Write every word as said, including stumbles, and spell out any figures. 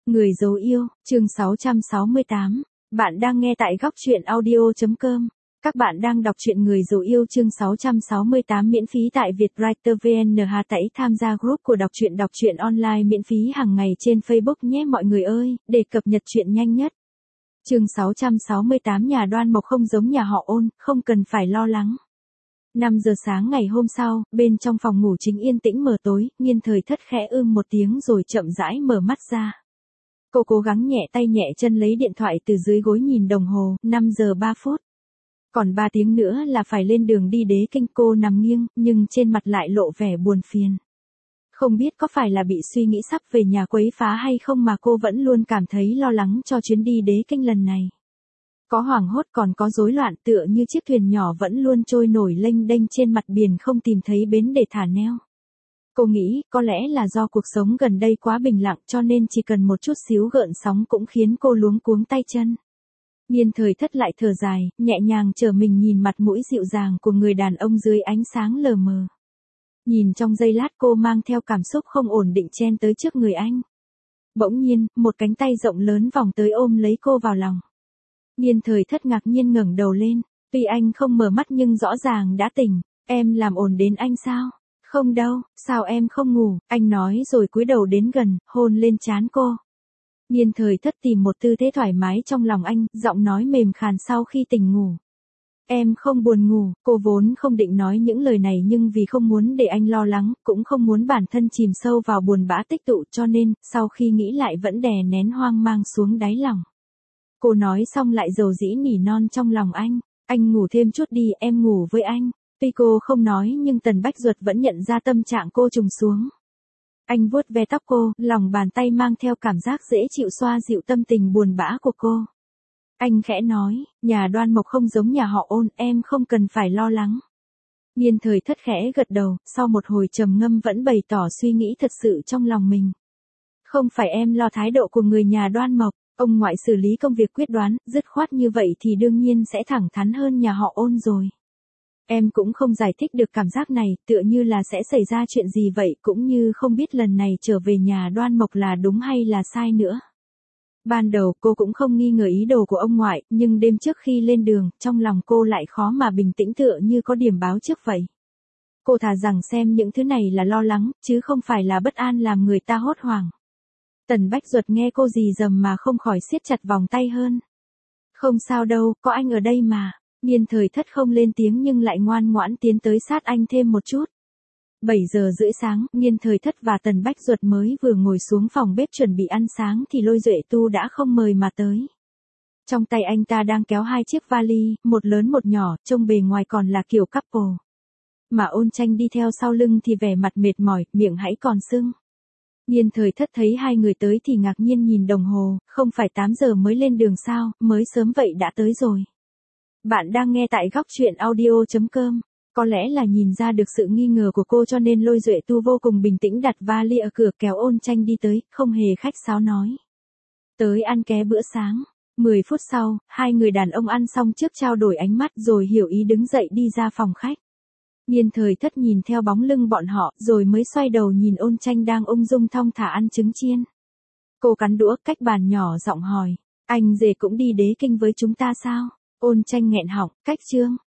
Người dấu yêu, chương sáu trăm sáu mươi tám. Bạn đang nghe tại góc truyện audio chấm com. Các bạn đang đọc truyện Người dấu yêu chương sáu trăm sáu mươi tám miễn phí tại Vietwriter vê en. Hà Tẩy tham gia group của đọc truyện đọc truyện online miễn phí hàng ngày trên Facebook nhé mọi người ơi, để cập nhật truyện nhanh nhất. Chương sáu trăm sáu mươi tám. Nhà Đoan Mộc không giống nhà họ Ôn, không cần phải lo lắng. năm giờ sáng ngày hôm sau, bên trong phòng ngủ chính yên tĩnh mờ tối, Nghiên Thời Thất khẽ ưm một tiếng rồi chậm rãi mở mắt ra. Cô cố gắng nhẹ tay nhẹ chân lấy điện thoại từ dưới gối nhìn đồng hồ, năm giờ ba phút. Còn ba tiếng nữa là phải lên đường đi Đế Kinh. Cô nằm nghiêng, nhưng trên mặt lại lộ vẻ buồn phiền. Không biết có phải là bị suy nghĩ sắp về nhà quấy phá hay không mà cô vẫn luôn cảm thấy lo lắng cho chuyến đi Đế Kinh lần này. Có hoảng hốt còn có rối loạn, tựa như chiếc thuyền nhỏ vẫn luôn trôi nổi lênh đênh trên mặt biển không tìm thấy bến để thả neo. Cô nghĩ, có lẽ là do cuộc sống gần đây quá bình lặng cho nên chỉ cần một chút xíu gợn sóng cũng khiến cô luống cuống tay chân. Nghiên Thời Thất lại thở dài, nhẹ nhàng trở mình nhìn mặt mũi dịu dàng của người đàn ông dưới ánh sáng lờ mờ. Nhìn trong giây lát cô mang theo cảm xúc không ổn định chen tới trước người anh. Bỗng nhiên, một cánh tay rộng lớn vòng tới ôm lấy cô vào lòng. Nghiên Thời Thất ngạc nhiên ngẩng đầu lên, tuy anh không mở mắt nhưng rõ ràng đã tỉnh. Em làm ồn đến anh sao? Không đâu, sao em không ngủ, anh nói rồi cúi đầu đến gần, hôn lên trán cô. Nghiên Thời Thất tìm một tư thế thoải mái trong lòng anh, giọng nói mềm khàn sau khi tỉnh ngủ. Em không buồn ngủ. Cô vốn không định nói những lời này nhưng vì không muốn để anh lo lắng, cũng không muốn bản thân chìm sâu vào buồn bã tích tụ cho nên, sau khi nghĩ lại vẫn đè nén hoang mang xuống đáy lòng. Cô nói xong lại dầu dĩ nỉ non trong lòng anh, anh ngủ thêm chút đi, em ngủ với anh. Tuy cô không nói nhưng Tần Bách Duật vẫn nhận ra tâm trạng cô trùng xuống. Anh vuốt ve tóc cô, lòng bàn tay mang theo cảm giác dễ chịu xoa dịu tâm tình buồn bã của cô. Anh khẽ nói, nhà Đoan Mộc không giống nhà họ Ôn, em không cần phải lo lắng. Nghiên Thời Thất khẽ gật đầu, sau một hồi trầm ngâm vẫn bày tỏ suy nghĩ thật sự trong lòng mình. Không phải em lo thái độ của người nhà Đoan Mộc, ông ngoại xử lý công việc quyết đoán, dứt khoát như vậy thì đương nhiên sẽ thẳng thắn hơn nhà họ Ôn rồi. Em cũng không giải thích được cảm giác này, tựa như là sẽ xảy ra chuyện gì vậy, cũng như không biết lần này trở về nhà Đoan Mộc là đúng hay là sai nữa. Ban đầu cô cũng không nghi ngờ ý đồ của ông ngoại, nhưng đêm trước khi lên đường, trong lòng cô lại khó mà bình tĩnh tựa như có điểm báo trước vậy. Cô thà rằng xem những thứ này là lo lắng, chứ không phải là bất an làm người ta hốt hoảng. Tần Bách Duật nghe cô rì rầm mà không khỏi siết chặt vòng tay hơn. Không sao đâu, có anh ở đây mà. Nghiên Thời Thất không lên tiếng nhưng lại ngoan ngoãn tiến tới sát anh thêm một chút. bảy giờ rưỡi sáng, Nghiên Thời Thất và Tần Bách Duật mới vừa ngồi xuống phòng bếp chuẩn bị ăn sáng thì Lôi Duệ Tu đã không mời mà tới. Trong tay anh ta đang kéo hai chiếc vali, một lớn một nhỏ, trông bề ngoài còn là kiểu couple. Mà Ôn Tranh đi theo sau lưng thì vẻ mặt mệt mỏi, miệng hãy còn sưng. Nghiên Thời Thất thấy hai người tới thì ngạc nhiên nhìn đồng hồ, không phải tám giờ mới lên đường sao, mới sớm vậy đã tới rồi. Bạn đang nghe tại góc truyện audio chấm com. Có lẽ là nhìn ra được sự nghi ngờ của cô cho nên Lôi Duệ Tu vô cùng bình tĩnh đặt vali ở cửa kéo Ôn Tranh đi tới, không hề khách sáo nói. Tới ăn ké bữa sáng. mười phút sau, hai người đàn ông ăn xong trước trao đổi ánh mắt rồi hiểu ý đứng dậy đi ra phòng khách. Nghiên Thời Thất nhìn theo bóng lưng bọn họ rồi mới xoay đầu nhìn Ôn Tranh đang ung dung thong thả ăn trứng chiên. Cô cắn đũa cách bàn nhỏ giọng hỏi, anh rể cũng đi Đế Kinh với chúng ta sao? Ôn Tranh nghẹn họng, cách chương.